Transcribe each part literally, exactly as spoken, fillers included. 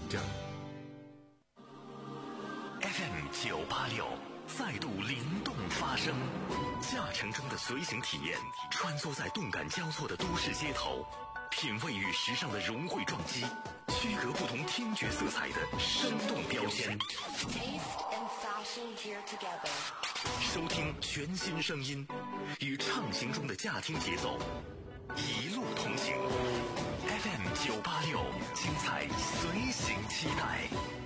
正。F M 九八六再度灵动发声，驾乘中的随行体验，穿梭在动感交错的都市街头，品味与时尚的融汇撞击，区隔不同听觉色彩的生动标签。收听全新声音，与畅行中的驾听节奏，一路同行。F M 九八六，精彩随行期待。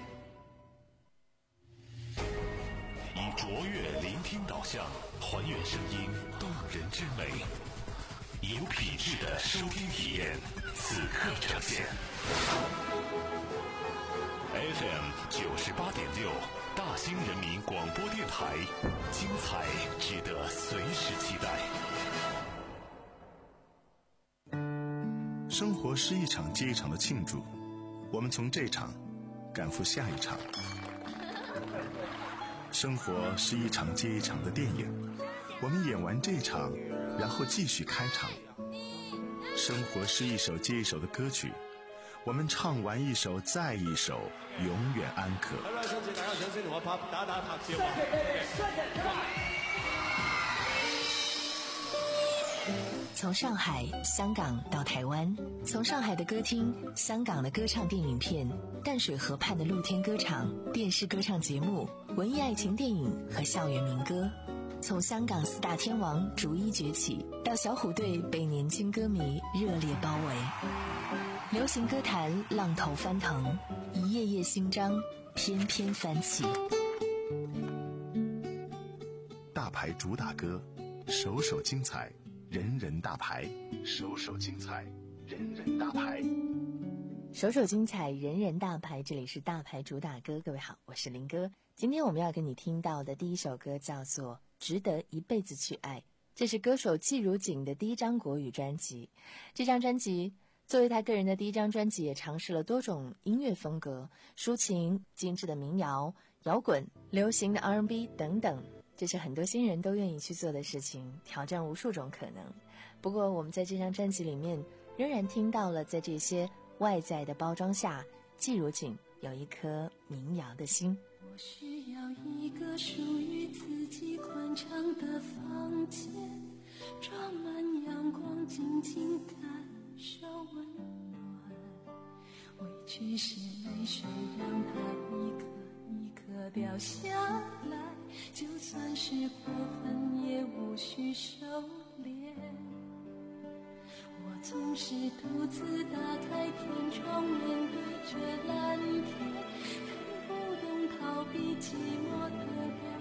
以卓越聆听导向，还原声音动人之美，有品质的收听体验，此刻呈现。F M 九十八点六，大兴人民广播电台，精彩值得随时期待。 生活是一场接一场的庆祝，我们从这场赶赴下一场。生活是一场接一场的电影，我们演完这场，然后继续开场。生活是一首接一首的歌曲，我们唱完一首再一首，永远安可。 从上海、香港到台湾，从上海的歌厅、香港的歌唱电影片、淡水河畔的露天歌场、电视歌唱节目、文艺爱情电影和校园民歌，从香港四大天王逐一崛起，到小虎队被年轻歌迷热烈包围，流行歌坛浪头翻腾，一页页新章翩翩翻起。 大牌主打歌，首首精彩，人人大牌，首首精彩，人人大牌， 首首精彩，人人大牌。这里是大牌主打歌，各位好，我是林哥。今天我们要跟你听到的第一首歌叫做《值得一辈子去爱》，这是歌手季如锦的第一张国语专辑。这张专辑作为他个人的第一张专辑，也尝试了多种音乐风格，抒情、精致的民谣、摇滚、流行的 R and B 等等。这是很多新人都愿意去做的事情，挑战无数种可能。不过我们在这张专辑里面仍然听到了，在这些外在的包装下，季如锦有一颗民谣的心。 我需要一个属于自己宽敞的房间，装满阳光，静静感受温暖，委屈是泪水，让它一颗一颗掉下来，就算是过分也无需收敛。我总是独自打开天窗，面对着蓝天，看不懂逃避寂寞的表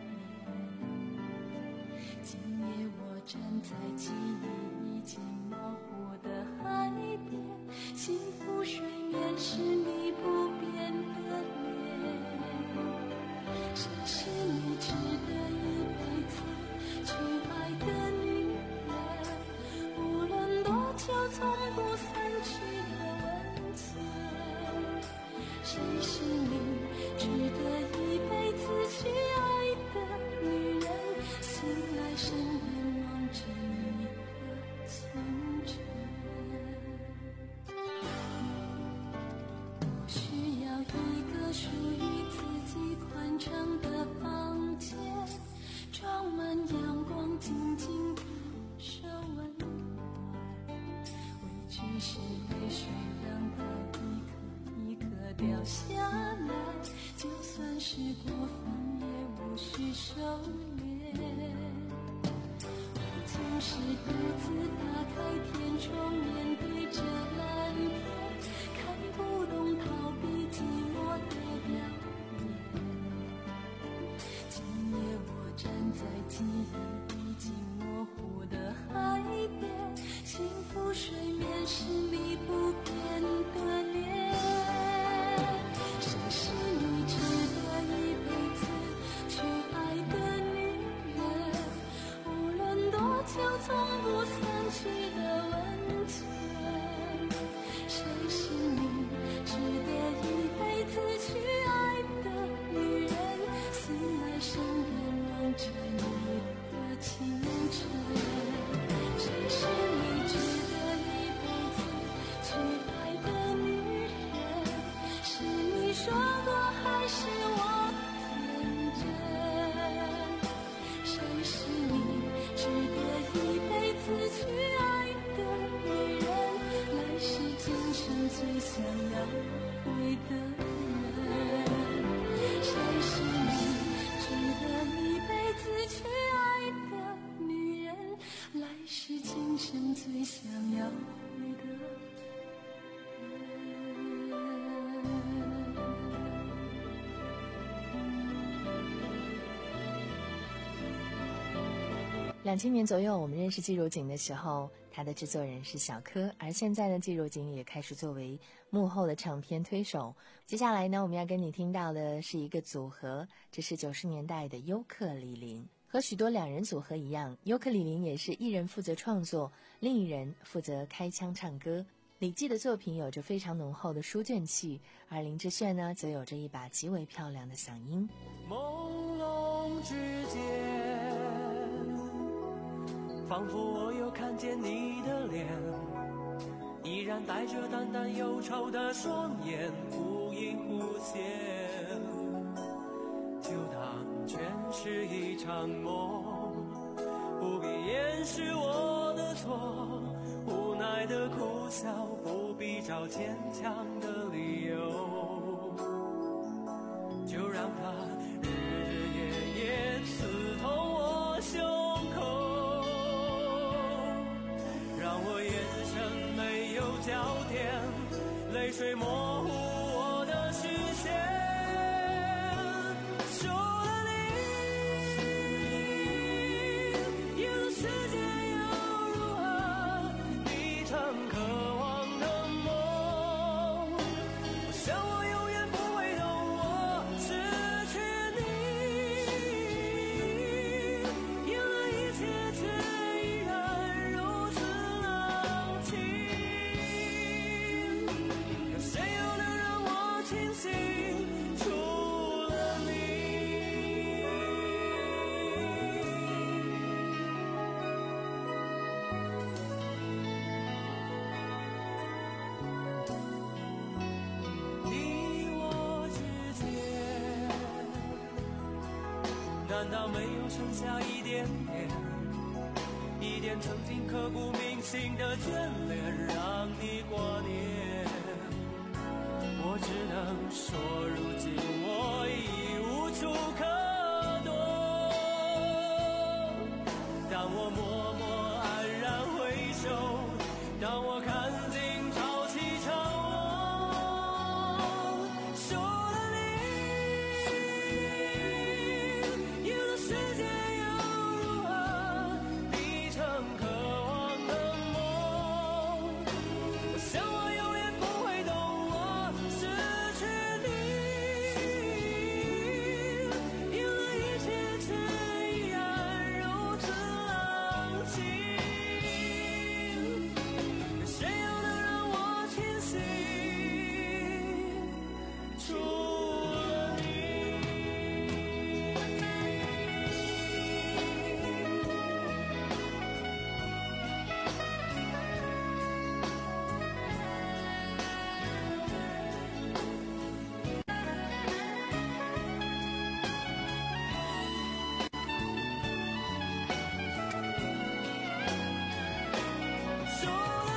演。今夜我站在记忆已经模糊的海边，幸福水面是你不变的脸。谁是你值得一辈子去爱的女人？无论多久从不散去的温存。谁是你值得一辈子去爱的女人？醒来身边望着你的清晨。我需要一个属于自己宽敞的房间，装满阳光，静静感受温暖，委屈是泪水，让它一颗一颗掉下来，就算是过分也无需收敛。我总是独自打开天窗，面对着蓝天，看不懂逃避寂寞的表演。今夜我站在记忆已经模糊的海边，幸福水面是你不变的脸。谁是你值得一辈子去爱的女人？无论多久从不散去的温存。谁两千年左右，我们认识季如锦的时候，他的制作人是小柯，而现在呢，季如锦也开始作为幕后的唱片推手。接下来呢，我们要跟你听到的是一个组合，这是九十年代的优客李林。和许多两人组合一样，优客李林也是一人负责创作，另一人负责开腔唱歌。李记的作品有着非常浓厚的书卷气，而林志炫呢，则有着一把极为漂亮的嗓音。 朦胧之间，仿佛我又看见你的脸，依然带着淡淡忧愁的双眼，忽隐忽现，就当全是一场梦，不必掩饰我的错，无奈的苦笑，不必找坚强的理由，就让它日日夜夜刺痛我胸口，让我眼神没有焦点，泪水模糊我的视线。除了你，夜的世界又如何？你曾渴望的梦，我想我永远不会懂，我失去你，原来一切却依然如此冷清。有谁又能让我清醒？除了你。你我之间，难道没有剩下一点点，一点曾经刻骨铭心的眷恋，让你挂念？我只能说，如今我已无处可躲。当我默默黯然回首，当我看尽潮起潮落，除了你，有的世界又如何？你曾渴望的梦，我想我永远不会懂，我失去你，因为一切却依然如此冷清。谁又能让我清醒？除了你。除了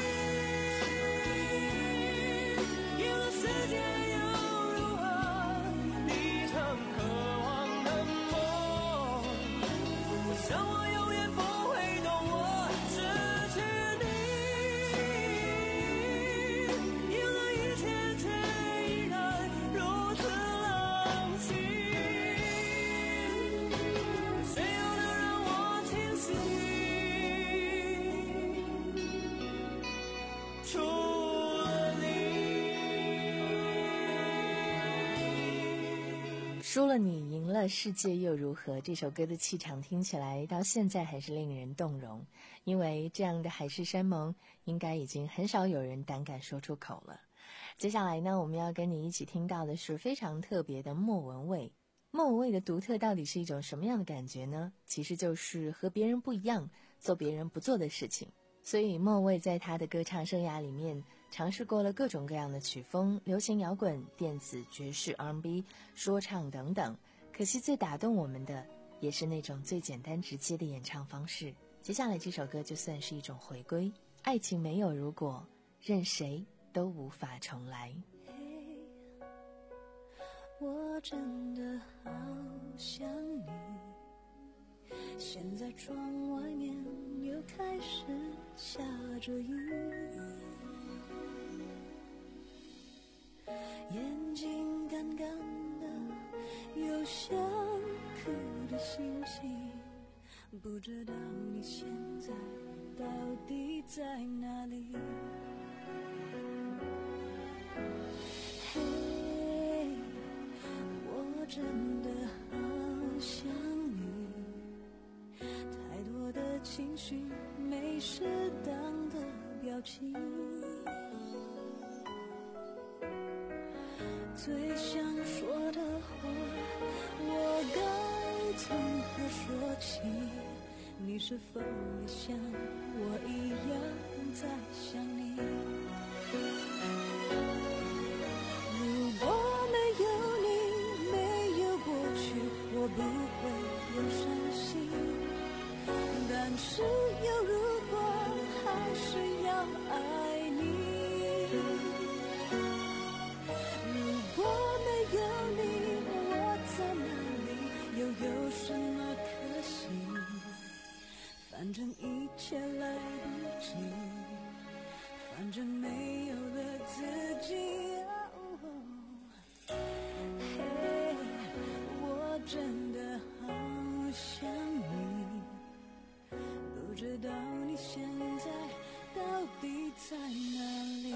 你，有的世界又如何？你曾渴望的梦，我想我永远不会懂，我失去你，因为一切却依然如此冷清。谁又能让我清醒？除了你。 输了你，赢了世界又如何？这首歌的气场听起来到现在还是令人动容，因为这样的海誓山盟应该已经很少有人胆敢说出口了。接下来呢，我们要跟你一起听到的是非常特别的莫文蔚。莫文蔚的独特到底是一种什么样的感觉呢？其实就是和别人不一样，做别人不做的事情。所以莫文蔚在他的歌唱生涯里面尝试过了各种各样的曲风，流行摇滚、电子、爵士、R and B、说唱等等。可惜最打动我们的也是那种最简单直接的演唱方式。接下来这首歌就算是一种回归，爱情没有如果，任谁都无法重来。 我真的好想你，现在窗外面又开始下着雨，眼睛干干的，有想哭的心情， 不知道你现在到底在哪里。嘿，我真的好想你，太多的情绪没适当的表情，最想说的话我该从何说起，你是否也像我一样在想你？如果没有你，没有过去，我不会有伤心，但是有如果还是要爱你。如果没有你，我在哪里，又有什么可惜？反正一切来不及，反正没有了自己。嘿，我真的好想你，不知道你现在到底在哪里。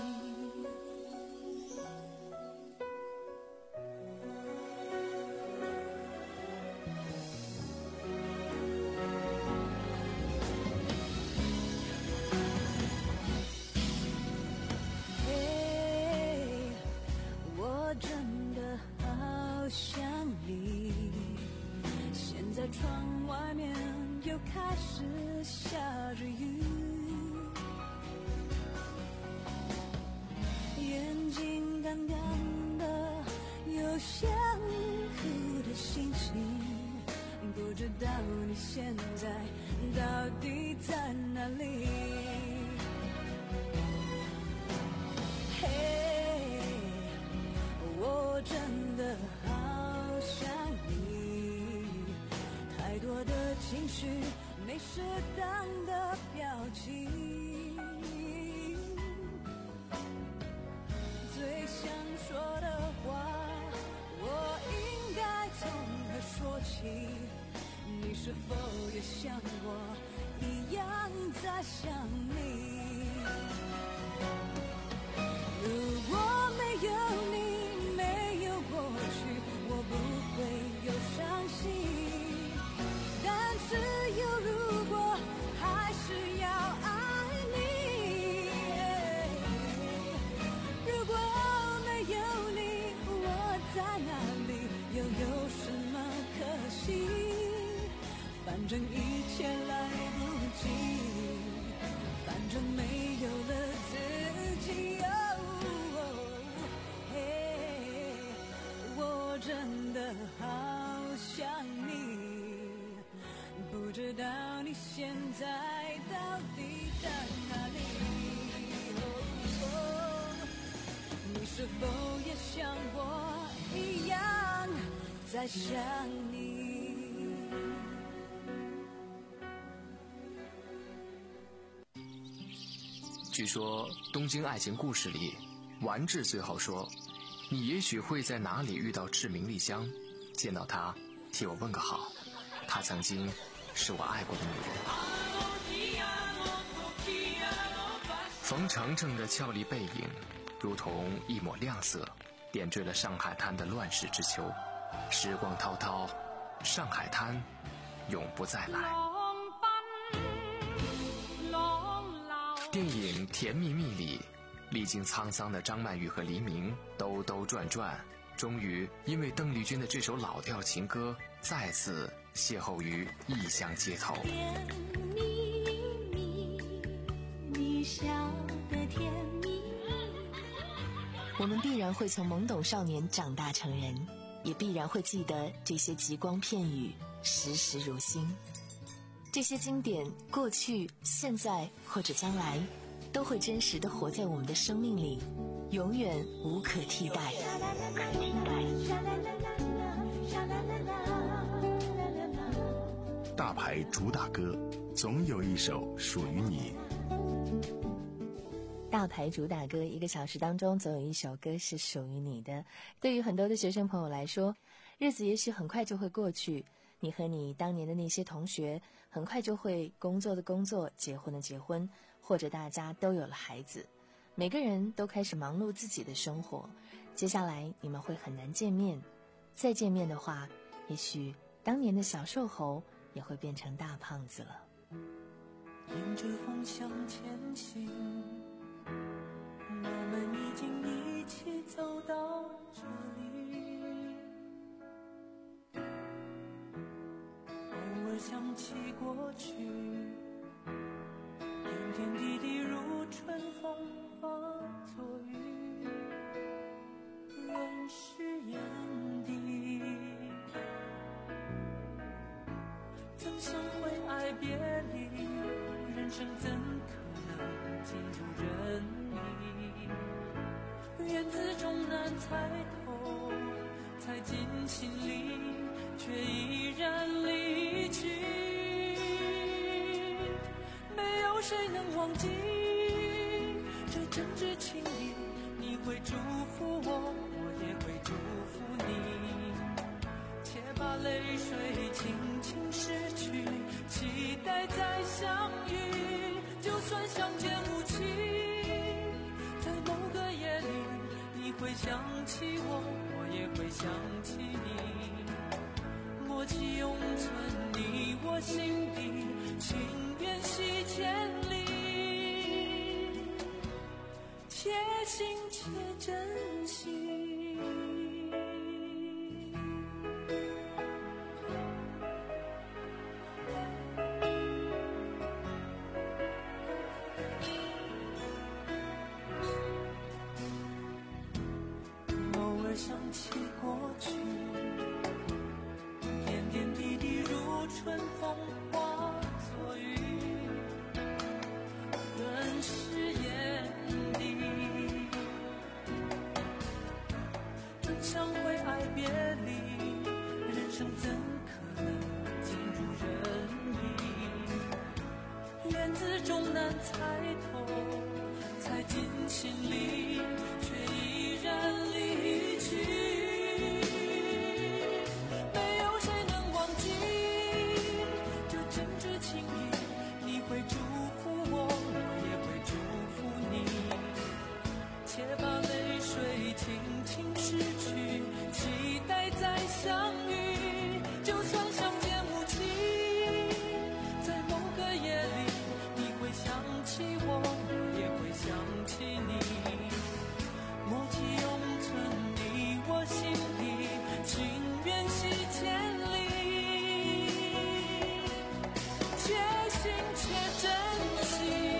窗外面又开始下着雨，眼睛干干的，有想哭的心情，不知道你现在到底在哪里。嘿，我真的好想你，太多的情绪没适当的表情，最想说的话我应该从何说起？你是否也像我一样在想你？如果没有你，没有过去，我不会有伤心，但是有如果还是要爱你。如果没有你，我在哪里，又有什么可惜？反正一切来不及，反正没有了自己。我真的好想你，不知道你现在到底在哪里。哦，你是否也像我一样在想你？ 据说东京爱情故事里，丸治最后说，你也许会在哪里遇到志明丽香，见到她替我问个好，她曾经是我爱过的女人。冯程程的俏丽背影如同一抹亮色，点缀了上海滩的乱世之秋。时光滔滔，上海滩永不再来。电影《甜蜜蜜》里，历经沧桑的张曼玉和黎明兜兜转转，终于因为邓丽君的这首老调情歌再次邂逅于异乡街头。 甜蜜蜜，你笑得甜蜜蜜。 我们必然会从懵懂少年长大成人，也必然会记得这些极光片语，时时如新。这些经典，过去、现在或者将来，都会真实地活在我们的生命里，永远无可替代。 大牌主打歌，总有一首属于你。 大牌主打歌，一个小时当中总有一首歌是属于你的。对于很多的学生朋友来说，日子也许很快就会过去， 你和你当年的那些同学很快就会工作的工作，结婚的结婚，或者大家都有了孩子，每个人都开始忙碌自己的生活。接下来你们会很难见面，再见面的话，也许当年的小瘦猴也会变成大胖子了。 迎着风向前行，我们已经一起走到这里。偶尔想起过去，点点滴滴如春风化作雨，润湿眼底。怎想会爱别离，人生怎可能尽如人意？缘字终难猜透，猜进心里，却依然离去。没有谁能忘记这真挚情谊，你会祝福我，我也会祝福你。且把泪水轻轻拭去，期待再相遇。就算相见无期，在某个夜里，你会想起我，我也会想起你。默契永存你我心底，情缘系千里，且行且珍惜。想起过去，点点滴滴如春风化作雨，润湿眼底。怎想会爱别离，人生怎可能尽如人意？缘字终难猜透，猜进心里，却依然离去。没有谁能忘记这真挚情谊，你会祝福我，我也会祝福你。且把泪水轻轻拭去，期待再相遇。就算相见无期，在某个夜里，你会想起我，我也会想起你。默契永存你我心底，情缘系千里，且行且珍惜。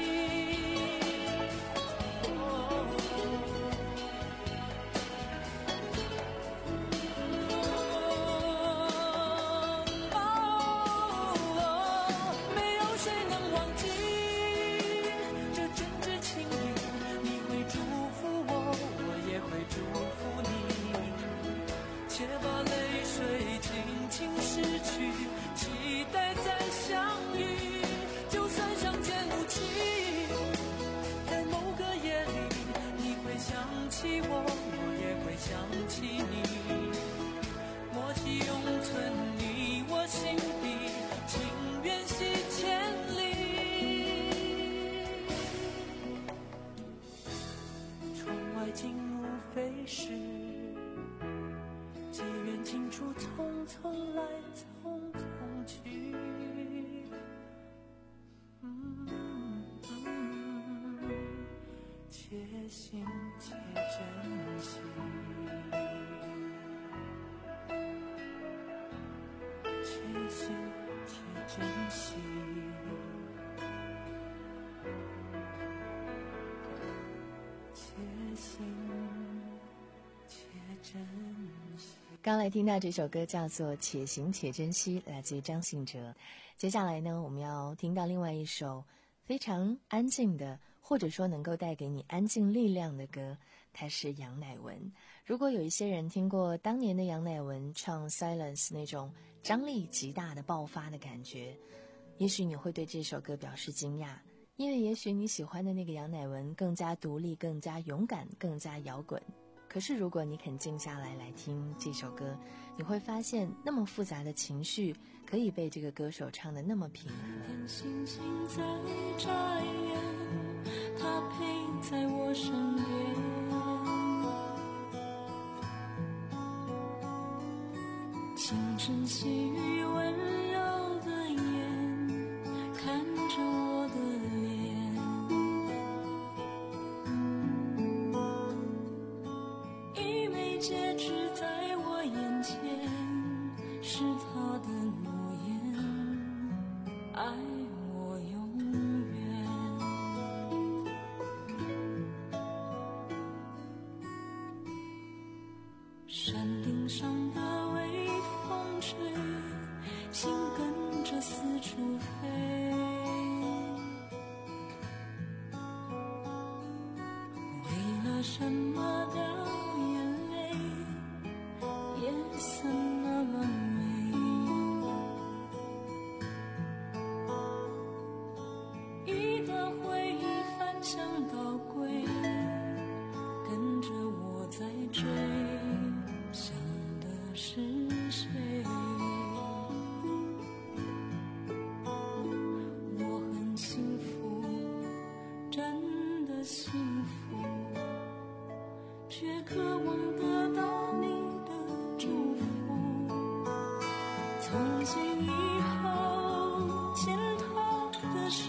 且把泪水轻轻拭去，期待再相遇。就算相见无期，在某个夜里，你会想起我，我也会想起你。默契永存你我心底，情缘系千里。窗外景无非是机缘尽处，匆匆来，匆匆去。嗯嗯、且行且珍惜，且行且珍惜，且行且珍惜。 刚来听到这首歌叫做《且行且珍惜》，来自于张信哲。接下来呢，我们要听到另外一首非常安静的，或者说能够带给你安静力量的歌，它是杨乃文。如果有一些人听过当年的杨乃文唱 Silence 那种张力极大的爆发的感觉，也许你会对这首歌表示惊讶，因为也许你喜欢的那个杨乃文更加独立，更加勇敢，更加摇滚。 可是如果你肯静下来来听这首歌，你会发现那么复杂的情绪可以被这个歌手唱得那么平和。 星星在眨眼，他陪在我身边，清晨细雨温柔的眼看着我的脸，一枚戒指在我眼前，是他的诺言，爱我永远。山顶上的微风吹，心跟着四处飞，为了什么掉眼泪，夜色那么美，一段回忆翻箱倒柜，跟着我在追，想的是谁？我很幸福，真的幸福，却渴望得到你的祝福。从今以后牵他的手，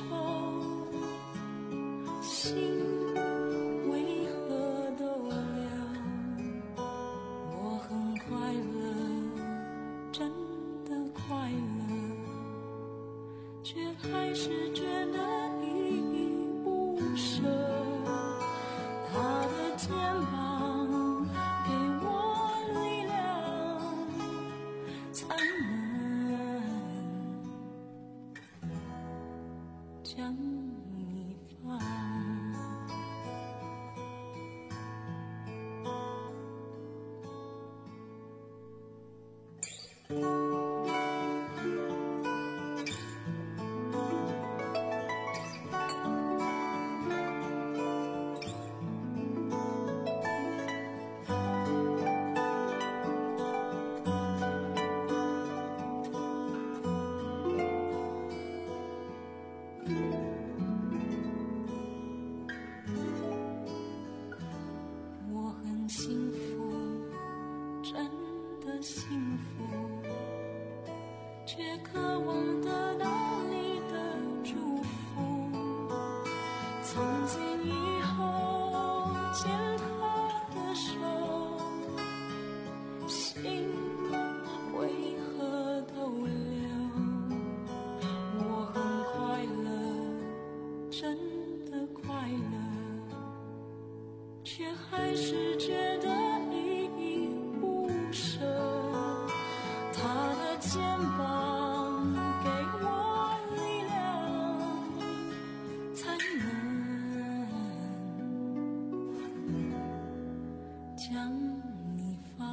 心为何都凉？我很快乐，真的快乐，却还是觉得依依不舍。他的肩膀给我力量，才能将你放。我很幸福，真的幸福，却渴望得到你的祝福。从今以后牵他的手，心为何都凉？我很快乐，真的快乐，却还是觉得依依不舍。他的肩膀给我力量，才能将你放。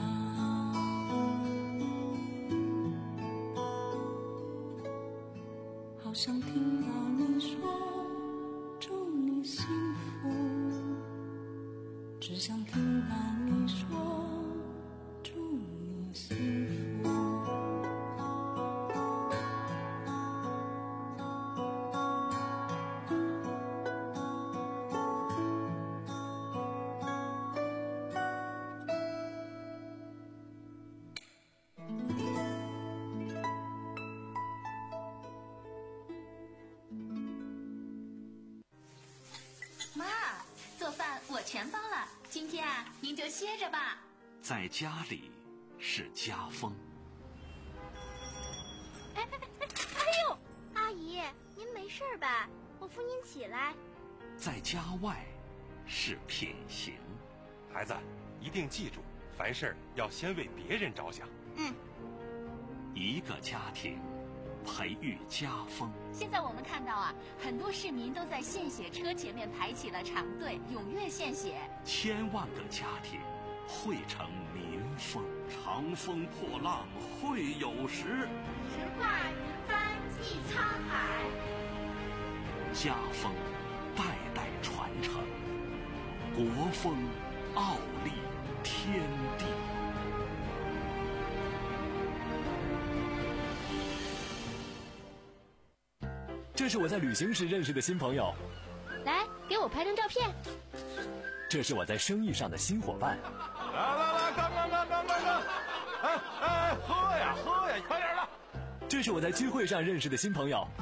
好想听到你说祝你幸福，只想听到你说祝你幸福。 妈，做饭我全包了，今天啊，您就歇着吧。 在家里是家风， 哎哎哎！哎呦，阿姨，您没事吧？我扶您起来。 在家外是品行。 孩子，一定记住，凡事要先为别人着想。 嗯。 一个家庭培育家风。 现在我们看到啊，很多市民都在献血车前面排起了长队，踊跃献血。 千万个家庭汇成民风。长风破浪会有时， 直挂云帆济沧海。 家风代代传承，国风奥丽天地。 这是我在旅行时认识的新朋友， 来给我拍张照片。 这是我在生意上的新伙伴。 来来来，干干干干干干！哎哎，喝呀喝呀，快点了！ 这是我在聚会上认识的新朋友。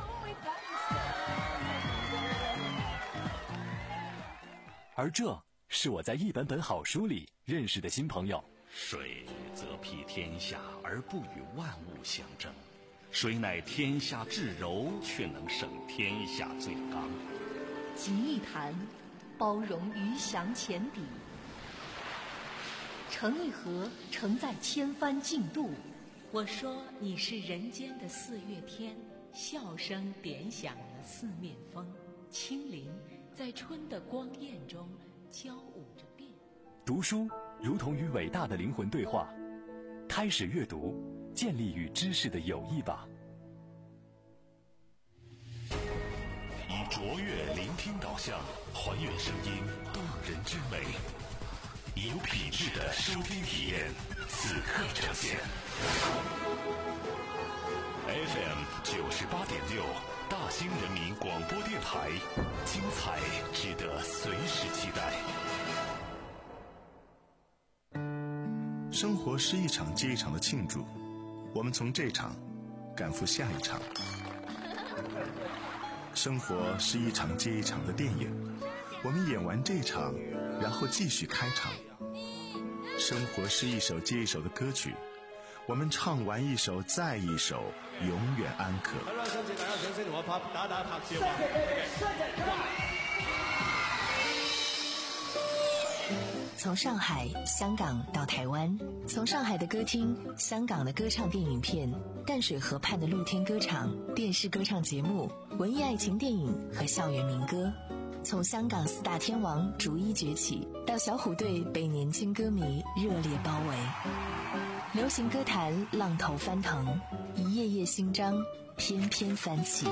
而这是我在一本本好书里认识的新朋友。 水则披天下而不与万物相争，水乃天下至柔，却能胜天下最刚。 集一坛，包容鱼翔浅底；盛一盒，承载千帆竞渡。 我说你是人间的四月天，笑声点响了四面风，轻灵在春的光艳中交舞着变。 读书如同与伟大的灵魂对话，开始阅读，建立与知识的友谊吧。 以卓越聆听导向，还原声音动人之美，以有品质的收听体验，此刻呈现。F M 九十八点六，大兴人民广播电台，精彩值得随时期待。 生活是一场接一场的庆祝，我们从这场赶赴下一场。生活是一场接一场的电影，我们演完这场，然后继续开场。生活是一首接一首的歌曲，我们唱完一首再一首，永远安可。 从上海、香港到台湾，从上海的歌厅、香港的歌唱电影片、淡水河畔的露天歌场、电视歌唱节目、文艺爱情电影和校园民歌，从香港四大天王逐一崛起，到小虎队被年轻歌迷热烈包围，流行歌坛浪头翻腾，一页页新章翩翩翻起。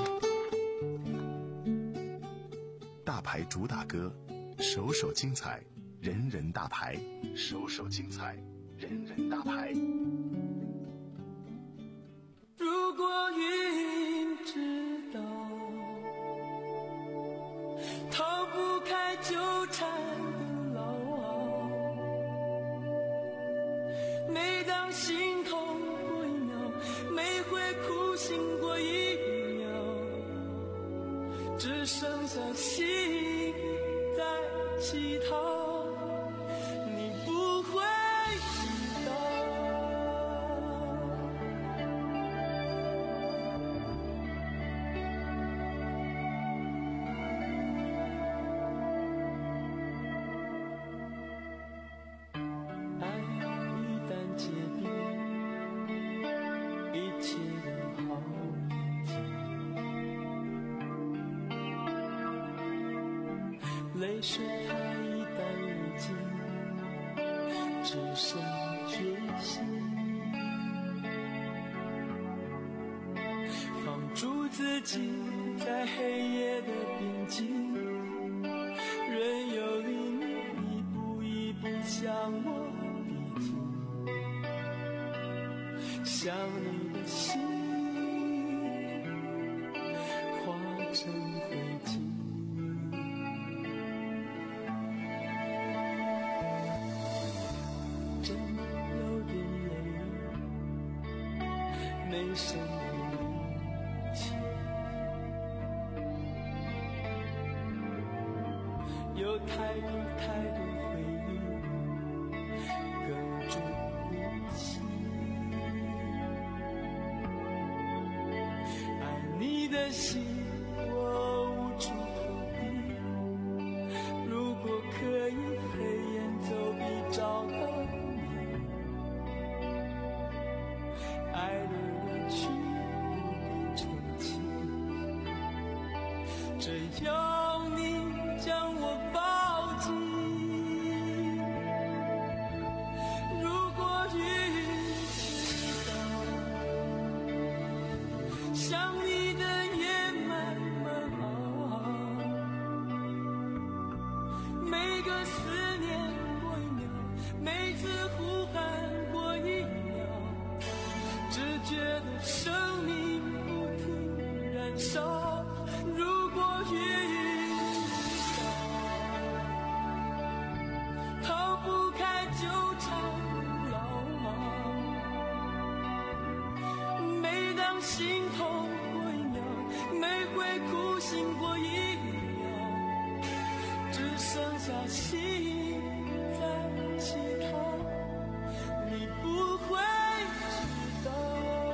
大牌主打歌，首首精彩，人人大牌，首首精彩，人人大牌。 如果云知道逃不开纠缠的牢熬，每当心痛过一秒，每回苦醒过一秒，只剩下心在乞讨。泪水它一旦流尽，只剩决心，放逐自己在黑夜的边境，任由黎明一步一步向我逼近，想你的心化成灰烬。没什么力气，有太多太多回忆哽住呼吸，爱你的心我无处投递，如果可以黑夜走比找到你，爱的去不必澄清，只要你将我抱紧。如果云知道想你的夜心在乞讨，你不会知道。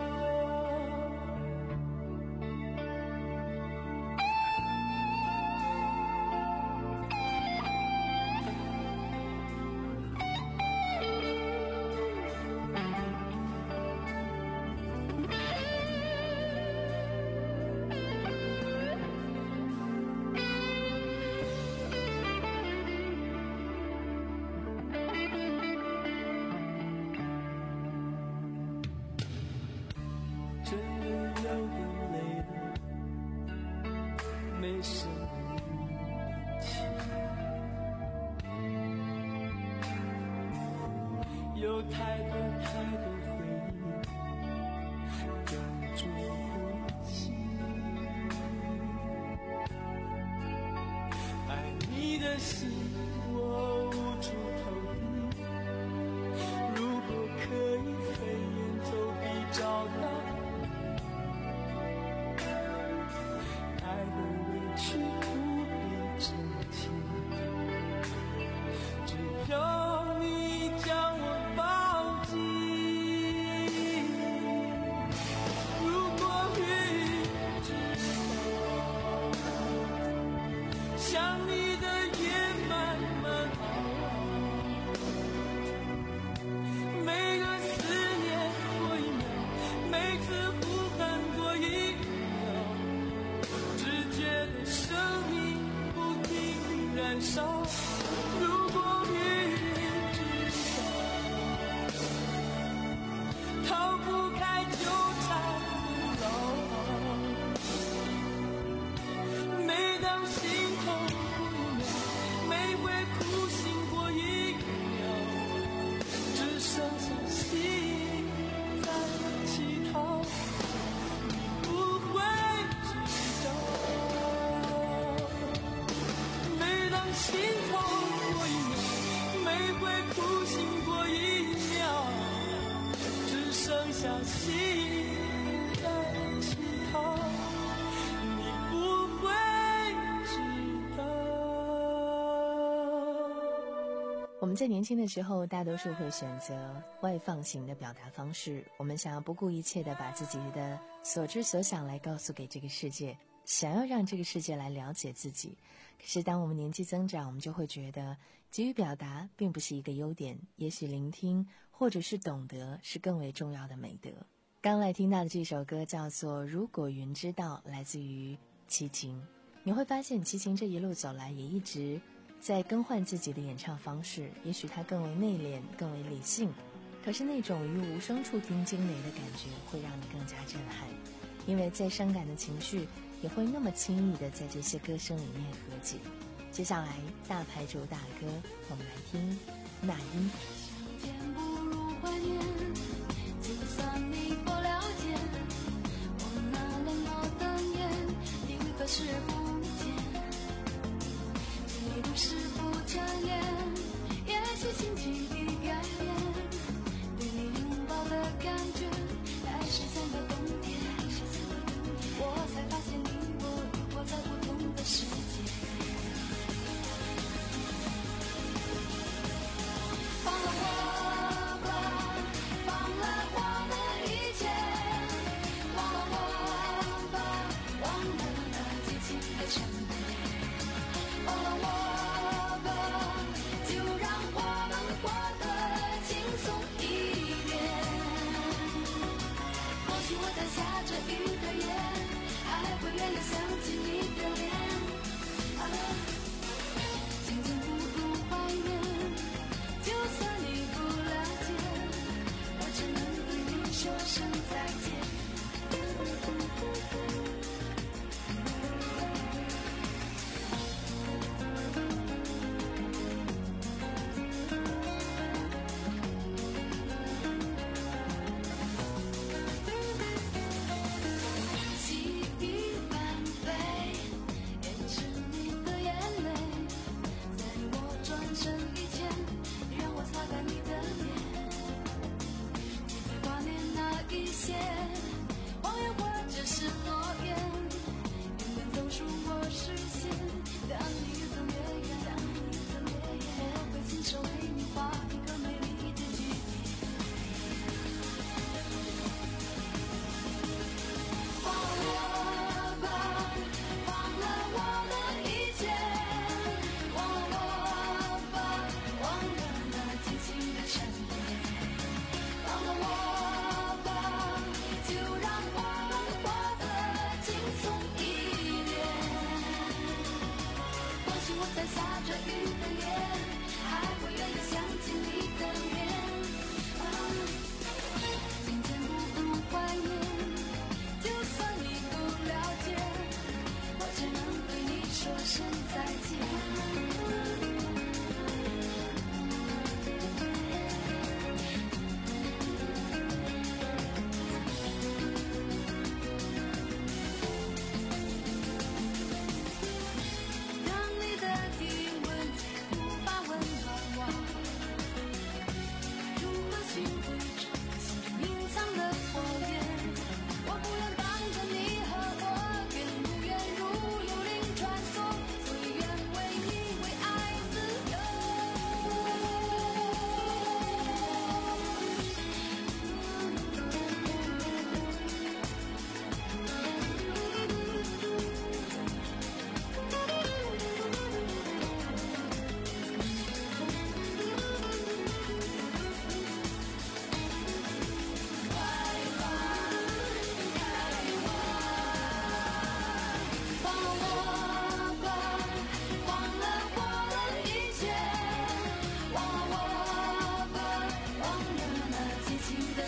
真的有点累了，没什么力气，有太多太多回忆跟着呼吸。爱你的心我无处投递，如果可以飞檐走壁找到爱的委屈不必珍惜，只要你将我抱紧。如果雨知道想你的夜慢慢熬，每个思念过一秒，每次呼喊过一秒，只觉得生命不停燃烧。如果雨知道逃不开纠缠牢，每当心痛过一秒，每回苦心过一秒，只剩下心在乞讨，你不会知道。每当心痛过一秒，每回苦心过一秒，只剩下心在乞讨，你不会知道。 我们在年轻的时候，大多数会选择外放型的表达方式，我们想要不顾一切的把自己的所知所想来告诉给这个世界，想要让这个世界来了解自己。可是当我们年纪增长，我们就会觉得急于表达并不是一个优点，也许聆听或者是懂得是更为重要的美德。刚来听到的这首歌叫做《如果云知道》，来自于齐秦。你会发现齐秦这一路走来也一直在更换自己的演唱方式，也许他更为内敛，更为理性，可是那种于无声处听惊雷的感觉会让你更加震撼，因为再伤感的情绪也会那么轻易的在这些歌声里面和解。接下来大牌主打歌，我们来听那英。 想念不如怀念，就算你不了解我那冷漠的眼，你何时不见，你不是不遮掩，也许心情已改变，对你拥抱的感觉还是像个冬天，我才发现你我已活在不同的世界。放了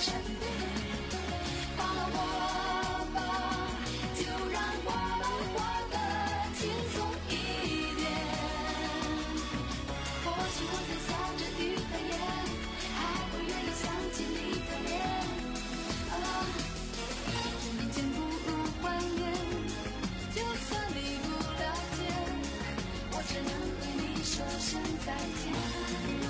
身边。放了我吧，就让我们活得轻松一点。或许我在下着雨的夜，还会远远想起你的脸。啊，我们见不还原，就算离不了解，我只能对你说声再见。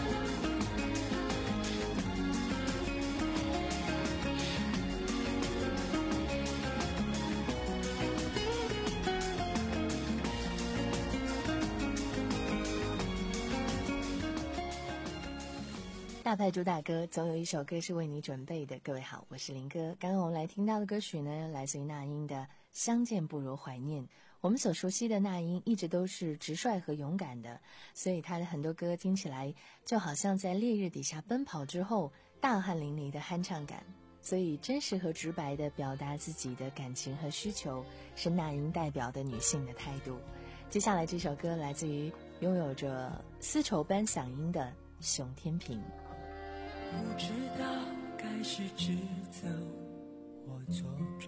大牌主打歌，总有一首歌是为你准备的。各位好，我是林哥。刚刚我们来听到的歌曲呢，来自于那英的《相见不如怀念》。我们所熟悉的那英一直都是直率和勇敢的，所以她的很多歌听起来就好像在烈日底下奔跑之后大汗淋漓的酣畅感。所以真实和直白地表达自己的感情和需求，是那英代表的女性的态度。接下来这首歌来自于拥有着丝绸般嗓音的熊天平。 不知道该是指责或作拽，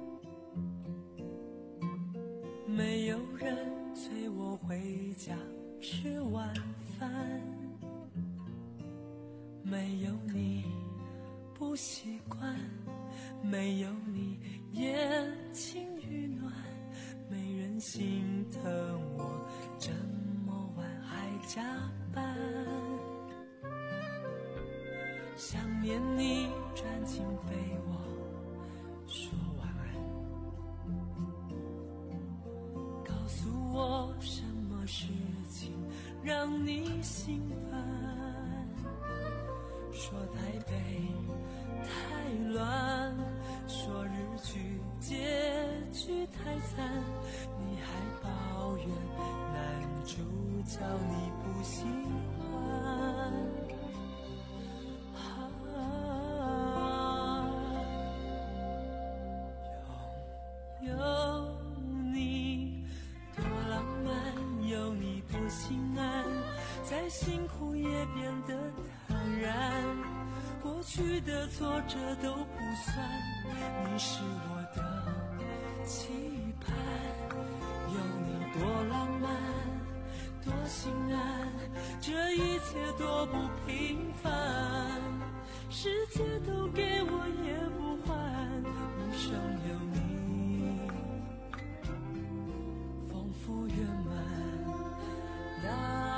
没有人催我回家吃晚饭，没有你不习惯，没有你也情与暖，没人心疼我这么晚还加班。想念你钻进被窝说晚安，告诉我什么事情让你心烦，说台北太乱，说日剧结局太惨，你还抱怨男主角你不喜欢。辛苦也变得坦然，过去的挫折都不算，你是我的期盼。有你多浪漫多心安，这一切多不平凡，世界都给我也不还，无声有你丰富圆满。那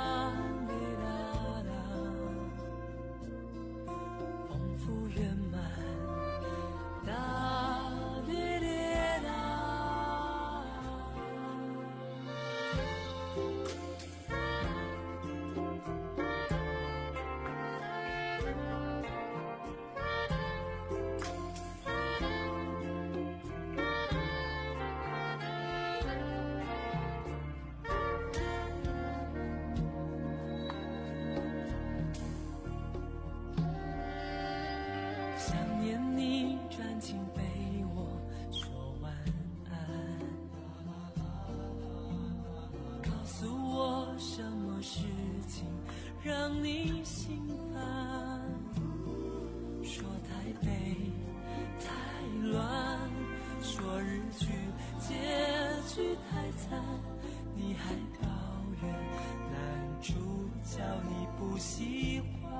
让你心烦，说台北太乱，说日剧结局太惨，你还抱怨男主角你不喜欢。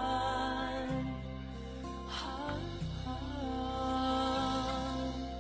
啊啊、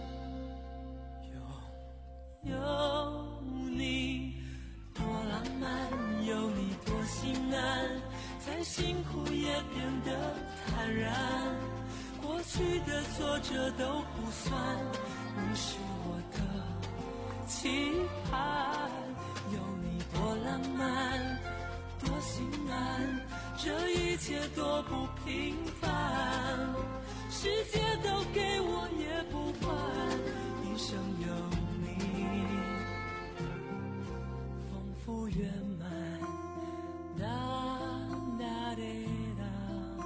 有有你多浪漫，有你多心安，再辛苦也变得坦然，过去的挫折都不算，你是我的期盼。有你多浪漫多心安，这一切多不平凡，世界都给我也不还，一生有你丰富圆满。哒哒滴哒，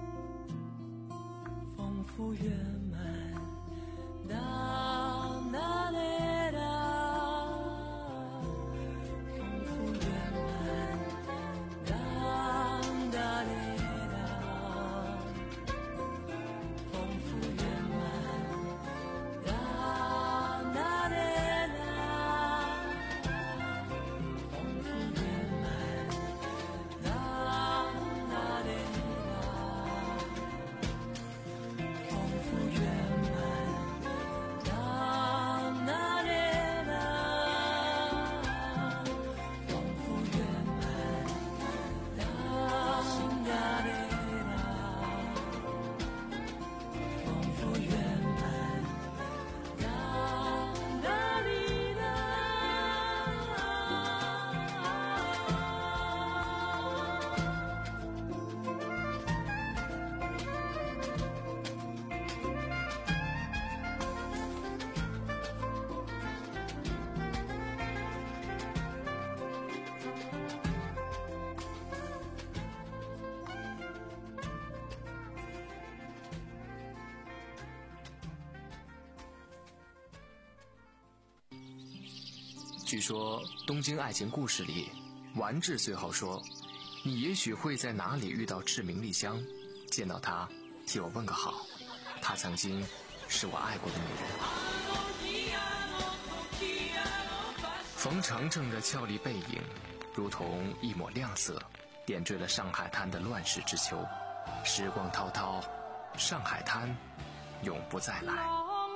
丰富圆满。哒哒滴哒，丰富圆满。哒哒滴哒，丰据说《东京爱情故事》里，丸治最后说：“你也许会在哪里遇到志明莉香，见到她，替我问个好。她曾经是我爱过的女人。”冯程程的俏丽背影，如同一抹亮色，点缀了上海滩的乱世之秋。时光滔滔，上海滩永不再来。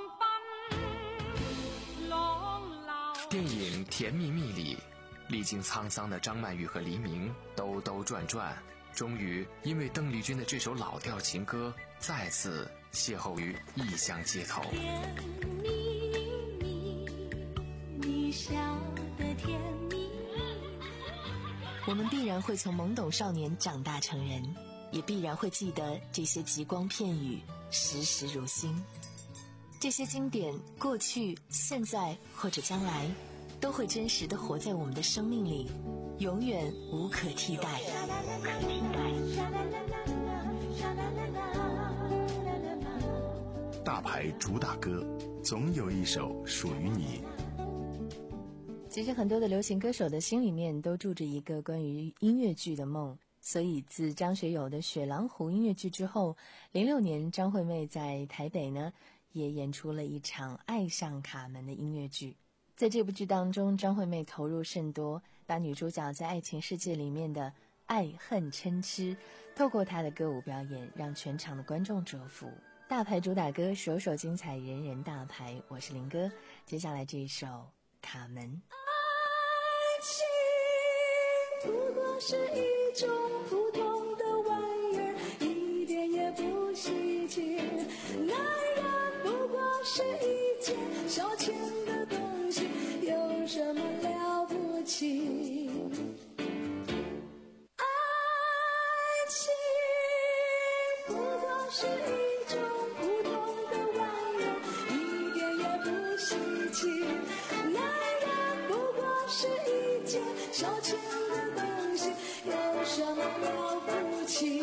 电影《甜蜜蜜》里，历经沧桑的张曼玉和黎明兜兜转转，终于因为邓丽君的这首老调情歌，再次邂逅于异乡街头。 甜蜜蜜，你笑得甜蜜蜜。 我们必然会从懵懂少年长大成人，也必然会记得这些极光片语，时时如新。这些经典，过去、现在或者将来，都会真实地活在我们的生命里，永远无可替代。 大牌主打歌，总有一首属于你。 其实很多的流行歌手的心里面都住着一个关于音乐剧的梦，所以自张学友的《雪狼湖》音乐剧之后，零六年张惠妹在台北呢也演出了一场《爱上卡门》的音乐剧。在这部剧当中，张惠妹投入甚多，把女主角在爱情世界里面的爱恨嗔痴，透过她的歌舞表演，让全场的观众折服。大牌主打歌，首首精彩，人人大牌。我是林哥，接下来这一首《卡门》。 爱情不过是一种普通的玩意儿，一点也不稀奇。男人不过是一件消遣的东西，有什么了不起？爱情不过是一种普通的玩意儿，一点也不稀奇。男人不过是一件消遣的东西，有什么了不起？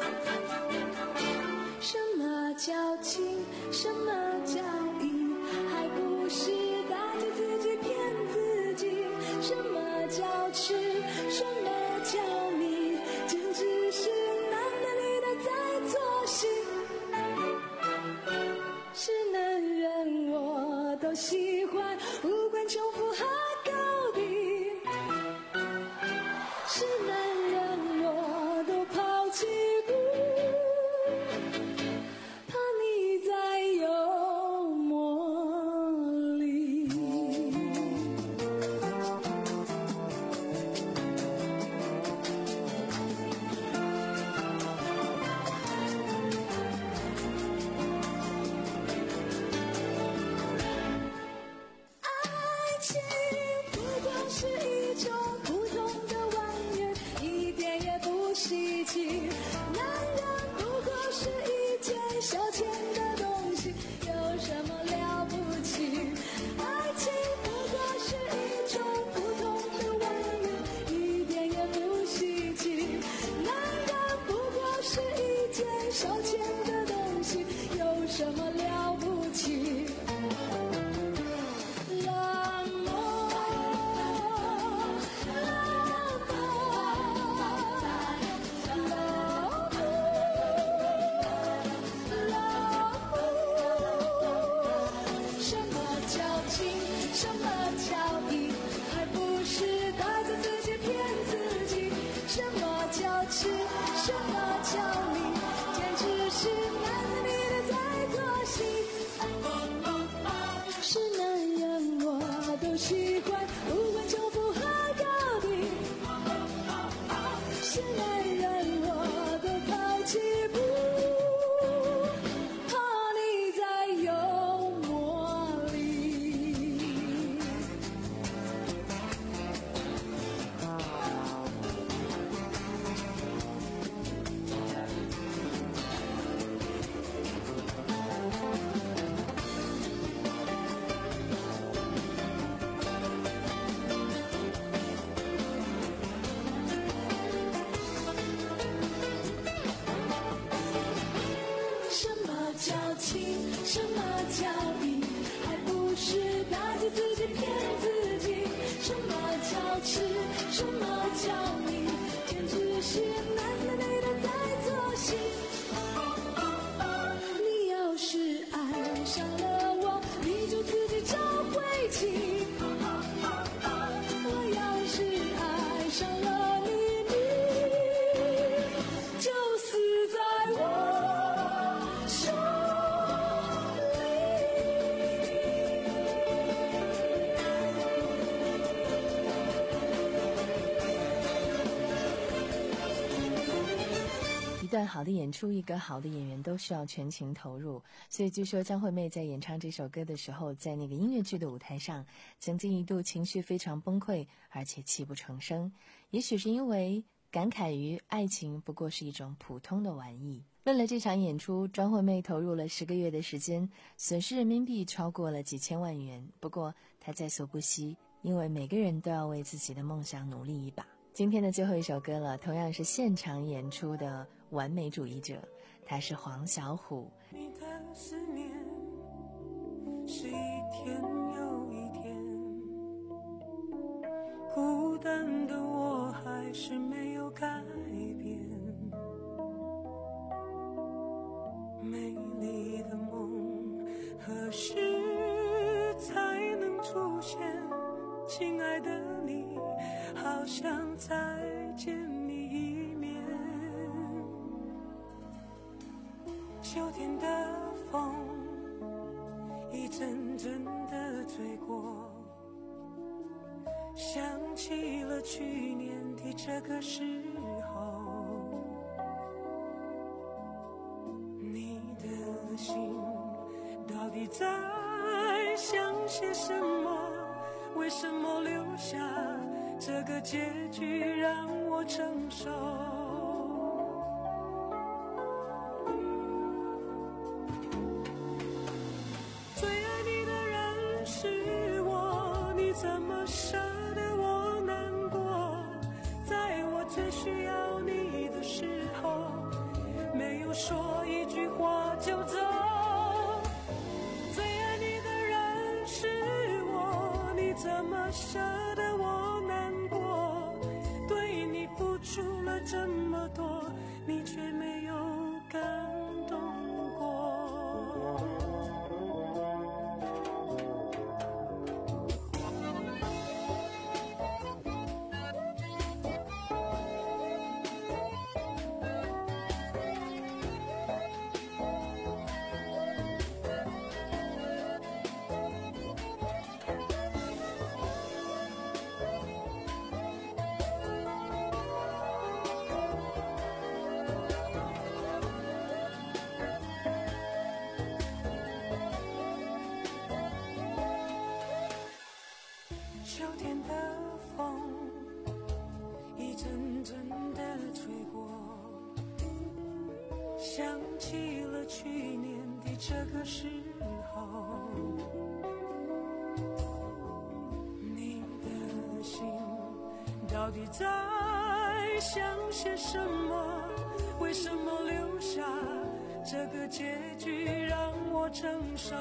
什么叫情？什么叫义？还不是大家自己骗自己。什么叫痴？什么叫迷？简直是男的女的在做戏。是男人我都喜欢，不管穷富和高低。是男人我都抛弃不，怕你再有魔力。爱情不过是一种普通的玩意儿，一点也不稀奇。男人不过是一件消遣的东西，有什么了不起？爱情不过是一种普通的玩意儿，一点也不稀奇。男人不过是一件消遣的东西，有什么了不起？冷漠，冷什么叫情？什么叫义？还不是大家自己骗自己。什么叫痴？什么叫迷？简直是男的女的在做戏。是男人我都喜欢，不管穷富和高低。是男人我都抛弃不，怕你再有魔力。什么叫情？什么叫义？还不是大家自己骗自己。 吃什么叫你，简直是男的女的在作戏。你要是爱上了我，你就自己找回情。我要是爱上了你，你就死在我手一段好的演出，一个好的演员都需要全情投入，所以据说张惠妹在演唱这首歌的时候，在那个音乐剧的舞台上，曾经一度情绪非常崩溃，而且泣不成声。也许是因为感慨于爱情不过是一种普通的玩意。为了这场演出，张惠妹投入了十个月的时间，损失人民币超过了几千万元。不过她在所不惜，因为每个人都要为自己的梦想努力一把。今天的最后一首歌了，同样是现场演出的完美主义者，他是黄小琥。 你的思念是一天又一天，孤单的我还是没有改变，美丽的梦何时才能出现？亲爱的你，好想再见你一面。秋天的风一阵阵的吹过，想起了去年的这个时候，你的心到底在想些什么？为什么留下这个结局让我承受？最爱你的人是我，你怎么舍得我难过？在我最需要你的时候，没有说一句话就走。怎么舍得我难过？对你付出了这么多，你却没有感动过。秋天的风一阵阵的吹过，想起了去年的这个时候，你的心到底在想些什么？为什么留下这个结局让我承受？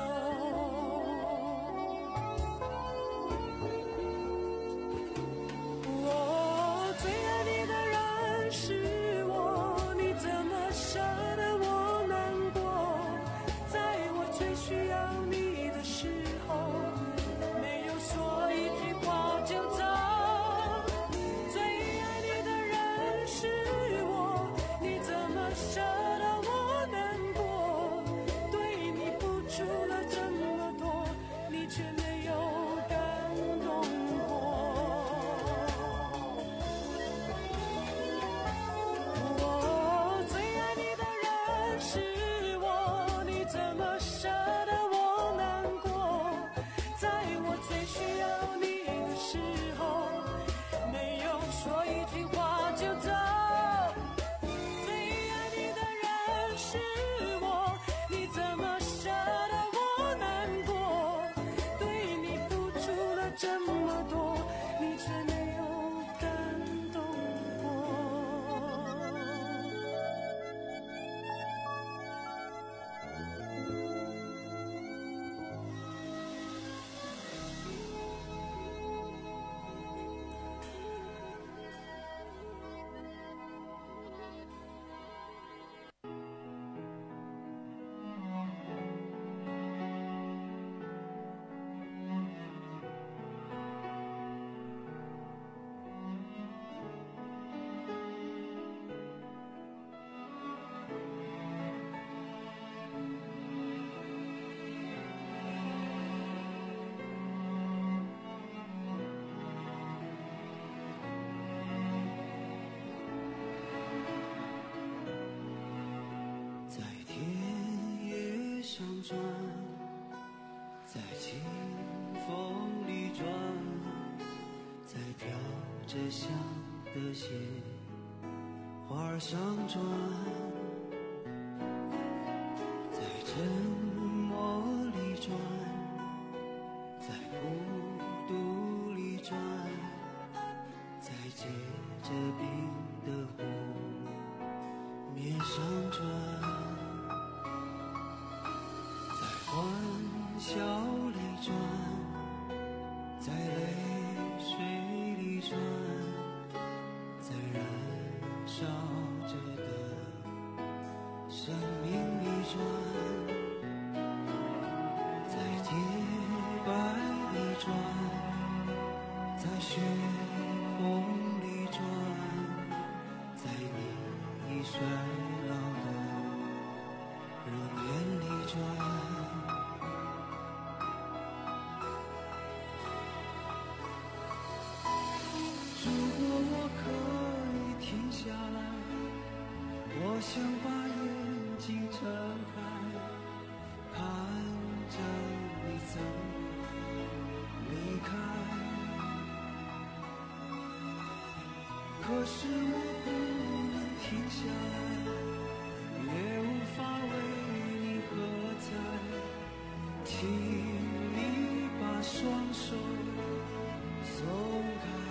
上转，在清风里转，在飘着香的雪花上转，在沉默里转，在孤独里转，在结着冰的湖面上转，在欢笑里转，在泪水里转，在燃烧着的生命里转，在洁白里转，在血红里转，在你已衰老的容颜里转。如果我可以停下来，我想把眼睛睁开，看着你怎么离开。可是我不能停下来，也无法为你喝彩，请你把双手松开。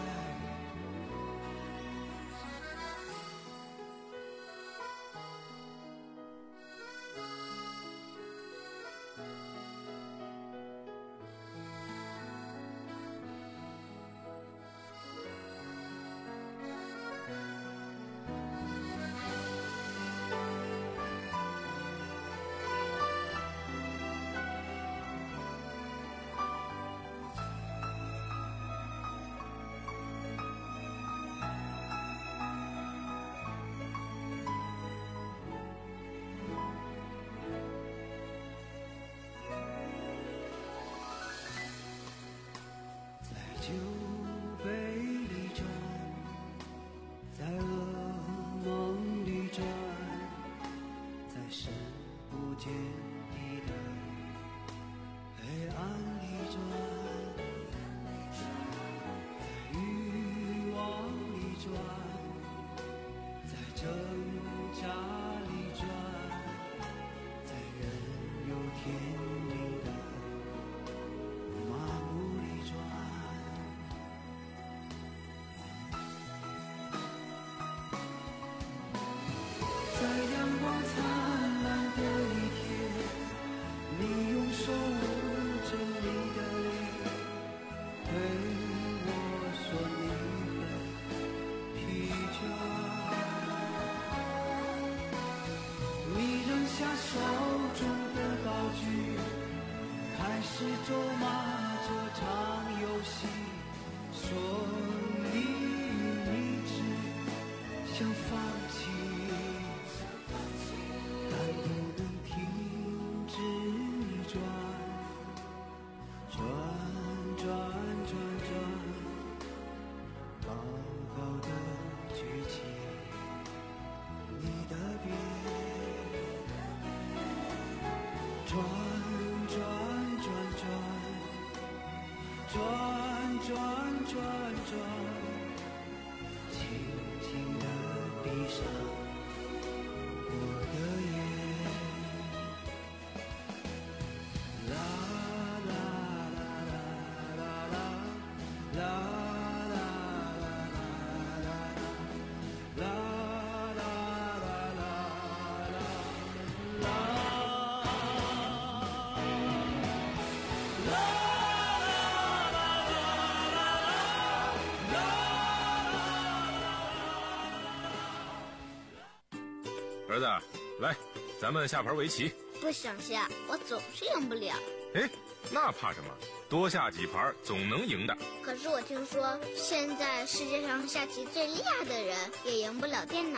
酒杯里转，在噩梦里转，在深不见底的黑暗里转，在欲望里转，在挣扎里转，在人有天命的麻木里转。在阳光灿烂的一天，你用手捂着你的脸，对我说你很疲倦。你扔下手中的道具，开始咒骂这场游戏，说你一直想放弃。但不能停止你转，转转转转，高高的举起你的鞭，转转转转，转转转转，轻轻地闭上我的眼。 儿子，来，咱们下盘围棋。 不想下，我总是赢不了。 哎，那怕什么？多下几盘总能赢的。 可是我听说，现在世界上下棋最厉害的人也赢不了电脑。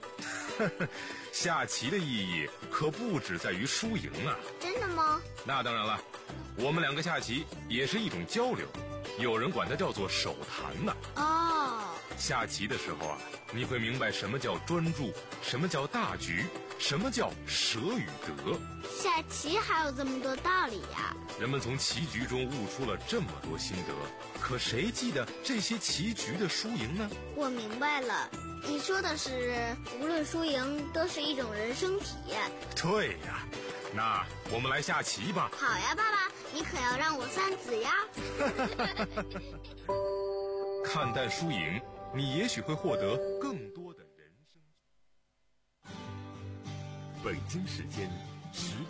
下棋的意义可不只在于输赢啊！ 真的吗？ 那当然了，我们两个下棋也是一种交流，有人管它叫做手谈呢。 哦。 下棋的时候啊，你会明白什么叫专注，什么叫大局， 什么叫舍与得？ 下棋还有这么多道理呀！ 人们从棋局中悟出了这么多心得，可谁记得这些棋局的输赢呢？ 我明白了，你说的是无论输赢都是一种人生体验。 对呀，那我们来下棋吧。 好呀，爸爸，你可要让我三子呀。 看淡输赢，你也许会获得更多的人生。 北京时间十。